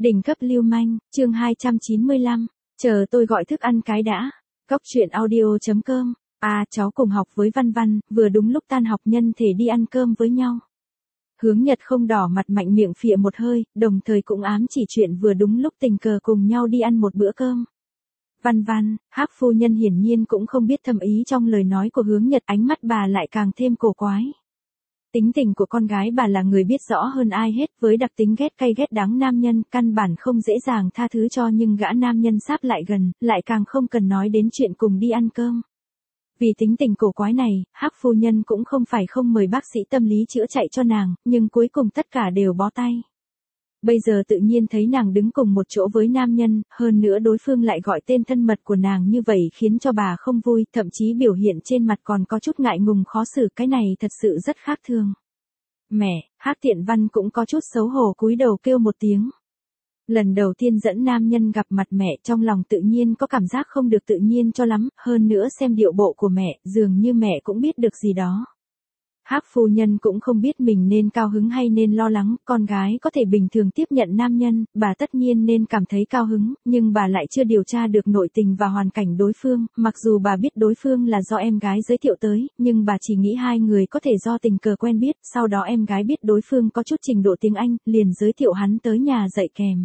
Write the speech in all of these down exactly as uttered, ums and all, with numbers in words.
Đỉnh cấp lưu manh, chương hai trăm chín mươi lăm, chờ tôi gọi thức ăn cái đã. Cóc truyện audio chấm com. À, cháu cùng học với Văn Văn, vừa đúng lúc tan học nhân thể đi ăn cơm với nhau. Hướng Nhật không đỏ mặt mạnh miệng phịa một hơi, đồng thời cũng ám chỉ chuyện vừa đúng lúc tình cờ cùng nhau đi ăn một bữa cơm. Văn Văn, Hắc phu nhân hiển nhiên cũng không biết thâm ý trong lời nói của Hướng Nhật, ánh mắt bà lại càng thêm cổ quái. Tính tình của con gái bà là người biết rõ hơn ai hết, với đặc tính ghét cay ghét đắng nam nhân, căn bản không dễ dàng tha thứ cho, nhưng gã nam nhân sáp lại gần, lại càng không cần nói đến chuyện cùng đi ăn cơm. Vì tính tình cổ quái này, Hắc phu nhân cũng không phải không mời bác sĩ tâm lý chữa chạy cho nàng, nhưng cuối cùng tất cả đều bó tay. Bây giờ tự nhiên thấy nàng đứng cùng một chỗ với nam nhân, hơn nữa đối phương lại gọi tên thân mật của nàng như vậy khiến cho bà không vui, thậm chí biểu hiện trên mặt còn có chút ngại ngùng khó xử, cái này thật sự rất khác thường. Mẹ, Hắc Tiện Văn cũng có chút xấu hổ cúi đầu kêu một tiếng. Lần đầu tiên dẫn nam nhân gặp mặt mẹ, trong lòng tự nhiên có cảm giác không được tự nhiên cho lắm, hơn nữa xem điệu bộ của mẹ, dường như mẹ cũng biết được gì đó. Hắc phu nhân cũng không biết mình nên cao hứng hay nên lo lắng, con gái có thể bình thường tiếp nhận nam nhân, bà tất nhiên nên cảm thấy cao hứng, nhưng bà lại chưa điều tra được nội tình và hoàn cảnh đối phương, mặc dù bà biết đối phương là do em gái giới thiệu tới, nhưng bà chỉ nghĩ hai người có thể do tình cờ quen biết, sau đó em gái biết đối phương có chút trình độ tiếng Anh, liền giới thiệu hắn tới nhà dạy kèm.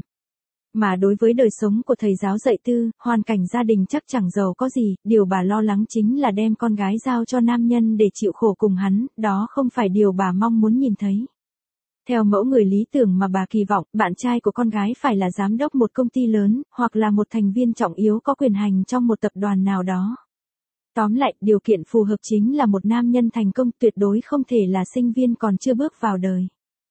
Mà đối với đời sống của thầy giáo dạy tư, hoàn cảnh gia đình chắc chẳng giàu có gì, điều bà lo lắng chính là đem con gái giao cho nam nhân để chịu khổ cùng hắn, đó không phải điều bà mong muốn nhìn thấy. Theo mẫu người lý tưởng mà bà kỳ vọng, bạn trai của con gái phải là giám đốc một công ty lớn, hoặc là một thành viên trọng yếu có quyền hành trong một tập đoàn nào đó. Tóm lại, điều kiện phù hợp chính là một nam nhân thành công, tuyệt đối không thể là sinh viên còn chưa bước vào đời.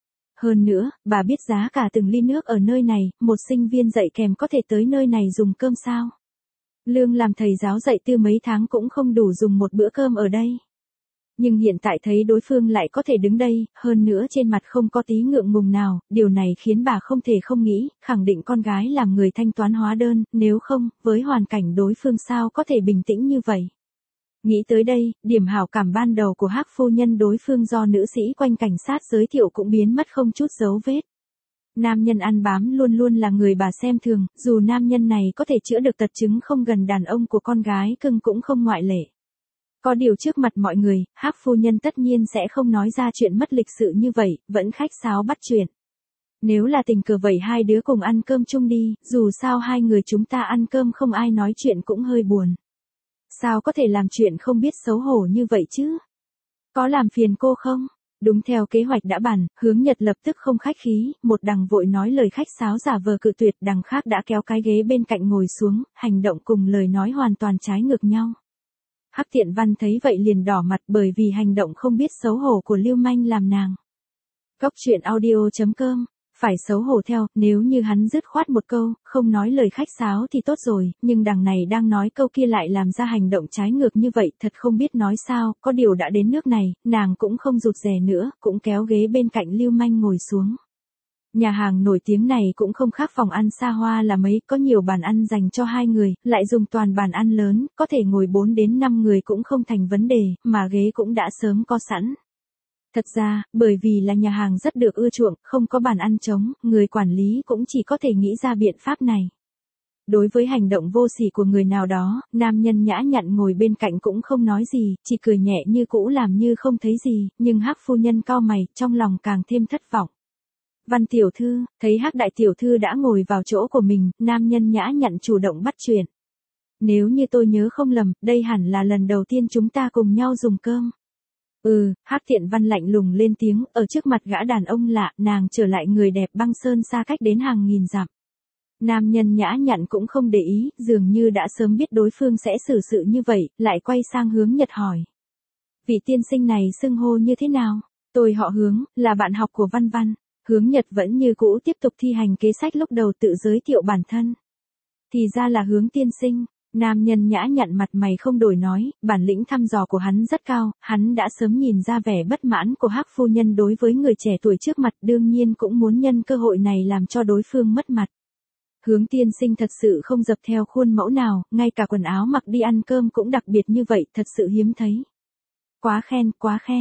Hơn nữa, bà biết giá cả từng ly nước ở nơi này, một sinh viên dạy kèm có thể tới nơi này dùng cơm sao? Lương làm thầy giáo dạy tư mấy tháng cũng không đủ dùng một bữa cơm ở đây. Nhưng hiện tại thấy đối phương lại có thể đứng đây, hơn nữa trên mặt không có tí ngượng ngùng nào, điều này khiến bà không thể không nghĩ, khẳng định con gái làm người thanh toán hóa đơn, nếu không, với hoàn cảnh đối phương sao có thể bình tĩnh như vậy. Nghĩ tới đây, điểm hảo cảm ban đầu của Hắc phu nhân đối phương do nữ sĩ quanh cảnh sát giới thiệu cũng biến mất không chút dấu vết. Nam nhân ăn bám luôn luôn là người bà xem thường, dù nam nhân này có thể chữa được tật chứng không gần đàn ông của con gái cưng cũng không ngoại lệ. Có điều trước mặt mọi người, Hắc phu nhân tất nhiên sẽ không nói ra chuyện mất lịch sự như vậy, vẫn khách sáo bắt chuyện. Nếu là tình cờ vậy hai đứa cùng ăn cơm chung đi, dù sao hai người chúng ta ăn cơm không ai nói chuyện cũng hơi buồn. Sao có thể làm chuyện không biết xấu hổ như vậy chứ? Có làm phiền cô không? Đúng theo kế hoạch đã bàn, Hướng Nhật lập tức không khách khí, một đằng vội nói lời khách sáo giả vờ cự tuyệt, đằng khác đã kéo cái ghế bên cạnh ngồi xuống, hành động cùng lời nói hoàn toàn trái ngược nhau. Hắc Tiện Văn thấy vậy liền đỏ mặt, bởi vì hành động không biết xấu hổ của lưu manh làm nàng. Cóc truyện audio chấm com. Phải xấu hổ theo, nếu như hắn dứt khoát một câu, không nói lời khách sáo thì tốt rồi, nhưng đằng này đang nói câu kia lại làm ra hành động trái ngược như vậy, thật không biết nói sao, có điều đã đến nước này, nàng cũng không rụt rè nữa, cũng kéo ghế bên cạnh lưu manh ngồi xuống. Nhà hàng nổi tiếng này cũng không khác phòng ăn xa hoa là mấy, có nhiều bàn ăn dành cho hai người, lại dùng toàn bàn ăn lớn, có thể ngồi bốn đến năm người cũng không thành vấn đề, mà ghế cũng đã sớm có sẵn. Thật ra, bởi vì là nhà hàng rất được ưa chuộng, không có bàn ăn trống, người quản lý cũng chỉ có thể nghĩ ra biện pháp này. Đối với hành động vô sỉ của người nào đó, nam nhân nhã nhặn ngồi bên cạnh cũng không nói gì, chỉ cười nhẹ như cũ làm như không thấy gì, nhưng Hắc phu nhân cau mày, trong lòng càng thêm thất vọng. Văn tiểu thư, thấy Hắc đại tiểu thư đã ngồi vào chỗ của mình, nam nhân nhã nhặn chủ động bắt chuyện. Nếu như tôi nhớ không lầm, đây hẳn là lần đầu tiên chúng ta cùng nhau dùng cơm. Ừ, Hắc Tiện Văn lạnh lùng lên tiếng, ở trước mặt gã đàn ông lạ, nàng trở lại người đẹp băng sơn xa cách đến hàng nghìn dặm. Nam nhân nhã nhặn cũng không để ý, dường như đã sớm biết đối phương sẽ xử sự như vậy, lại quay sang Hướng Nhật hỏi. Vị tiên sinh này xưng hô như thế nào? Tôi họ Hướng, là bạn học của Văn Văn. Hướng Nhật vẫn như cũ tiếp tục thi hành kế sách lúc đầu tự giới thiệu bản thân. Thì ra là Hướng tiên sinh. Nam nhân nhã nhặn mặt mày không đổi nói, bản lĩnh thăm dò của hắn rất cao, hắn đã sớm nhìn ra vẻ bất mãn của Hắc phu nhân đối với người trẻ tuổi trước mặt, đương nhiên cũng muốn nhân cơ hội này làm cho đối phương mất mặt. Hướng tiên sinh thật sự không dập theo khuôn mẫu nào, ngay cả quần áo mặc đi ăn cơm cũng đặc biệt như vậy, thật sự hiếm thấy. Quá khen, quá khen.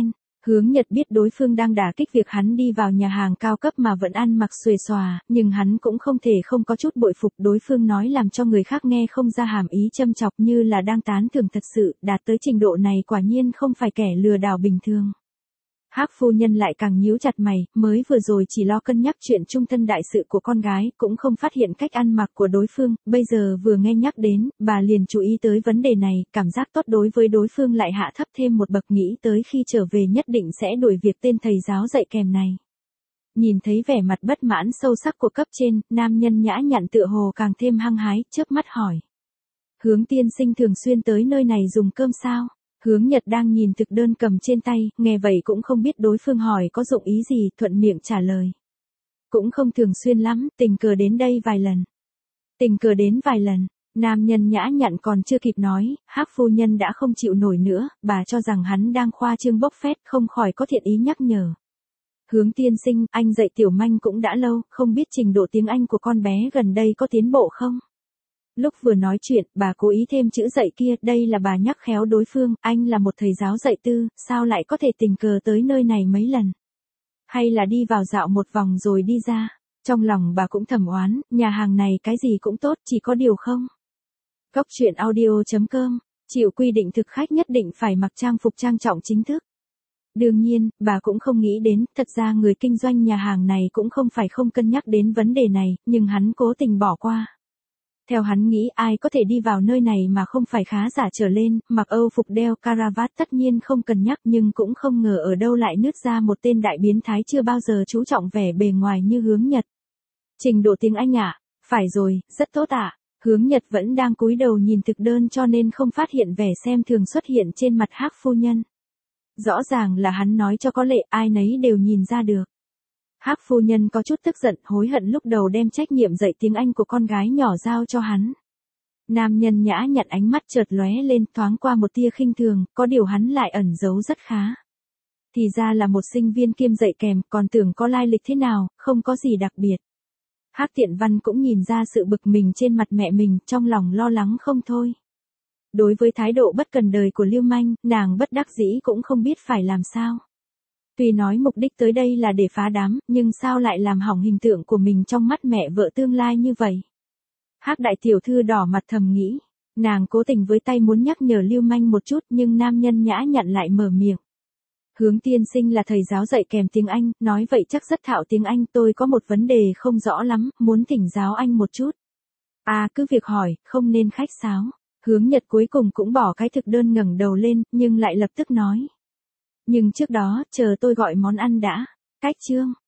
Hướng Nhật biết đối phương đang đả kích việc hắn đi vào nhà hàng cao cấp mà vẫn ăn mặc xuề xòa, nhưng hắn cũng không thể không có chút bội phục đối phương nói làm cho người khác nghe không ra hàm ý châm chọc như là đang tán thưởng thật sự, đạt tới trình độ này quả nhiên không phải kẻ lừa đảo bình thường. Hắc phu nhân lại càng nhíu chặt mày, mới vừa rồi chỉ lo cân nhắc chuyện trung thân đại sự của con gái, cũng không phát hiện cách ăn mặc của đối phương, bây giờ vừa nghe nhắc đến, bà liền chú ý tới vấn đề này, cảm giác tốt đối với đối phương lại hạ thấp thêm một bậc, nghĩ tới khi trở về nhất định sẽ đuổi việc tên thầy giáo dạy kèm này. Nhìn thấy vẻ mặt bất mãn sâu sắc của cấp trên, nam nhân nhã nhặn tựa hồ càng thêm hăng hái, chớp mắt hỏi. Hướng tiên sinh thường xuyên tới nơi này dùng cơm sao? Hướng Nhật đang nhìn thực đơn cầm trên tay, nghe vậy cũng không biết đối phương hỏi có dụng ý gì, thuận miệng trả lời. Cũng không thường xuyên lắm, tình cờ đến đây vài lần. Tình cờ đến vài lần, nam nhân nhã nhặn còn chưa kịp nói, Hắc phu nhân đã không chịu nổi nữa, bà cho rằng hắn đang khoa trương bốc phét, không khỏi có thiện ý nhắc nhở. Hướng tiên sinh, anh dạy tiểu manh cũng đã lâu, không biết trình độ tiếng Anh của con bé gần đây có tiến bộ không? Lúc vừa nói chuyện, bà cố ý thêm chữ dạy kia, đây là bà nhắc khéo đối phương, anh là một thầy giáo dạy tư, sao lại có thể tình cờ tới nơi này mấy lần? Hay là đi vào dạo một vòng rồi đi ra? Trong lòng bà cũng thầm oán, nhà hàng này cái gì cũng tốt, chỉ có điều không. Góc truyện audio chấm com, chịu quy định thực khách nhất định phải mặc trang phục trang trọng chính thức. Đương nhiên, bà cũng không nghĩ đến, thật ra người kinh doanh nhà hàng này cũng không phải không cân nhắc đến vấn đề này, nhưng hắn cố tình bỏ qua. Theo hắn nghĩ ai có thể đi vào nơi này mà không phải khá giả trở lên, mặc Âu phục đeo caravat tất nhiên không cần nhắc, nhưng cũng không ngờ ở đâu lại nứt ra một tên đại biến thái chưa bao giờ chú trọng vẻ bề ngoài như Hướng Nhật. Trình độ tiếng Anh ạ? À? Phải rồi, rất tốt ạ. À? Hướng Nhật vẫn đang cúi đầu nhìn thực đơn cho nên không phát hiện vẻ xem thường xuất hiện trên mặt Hắc phu nhân. Rõ ràng là hắn nói cho có lệ, ai nấy đều nhìn ra được. Hắc phu nhân có chút tức giận, hối hận lúc đầu đem trách nhiệm dạy tiếng Anh của con gái nhỏ giao cho hắn. Nam nhân nhã nhặn ánh mắt chợt lóe lên, thoáng qua một tia khinh thường, có điều hắn lại ẩn giấu rất khá. Thì ra là một sinh viên kiêm dạy kèm, còn tưởng có lai lịch thế nào, không có gì đặc biệt. Hắc Tiện Văn cũng nhìn ra sự bực mình trên mặt mẹ mình, trong lòng lo lắng không thôi. Đối với thái độ bất cần đời của Lưu Manh, nàng bất đắc dĩ cũng không biết phải làm sao. Tuy nói mục đích tới đây là để phá đám, nhưng sao lại làm hỏng hình tượng của mình trong mắt mẹ vợ tương lai như vậy? Hắc đại tiểu thư đỏ mặt thầm nghĩ, nàng cố tình với tay muốn nhắc nhở Lưu Manh một chút, nhưng nam nhân nhã nhặn lại mở miệng. Hướng tiên sinh là thầy giáo dạy kèm tiếng Anh, nói vậy chắc rất thạo tiếng Anh, tôi có một vấn đề không rõ lắm, muốn thỉnh giáo anh một chút. À, cứ việc hỏi, không nên khách sáo. Hướng Nhật cuối cùng cũng bỏ cái thực đơn ngẩng đầu lên, nhưng lại lập tức nói. Nhưng trước đó, chờ tôi gọi món ăn đã. Cách chương.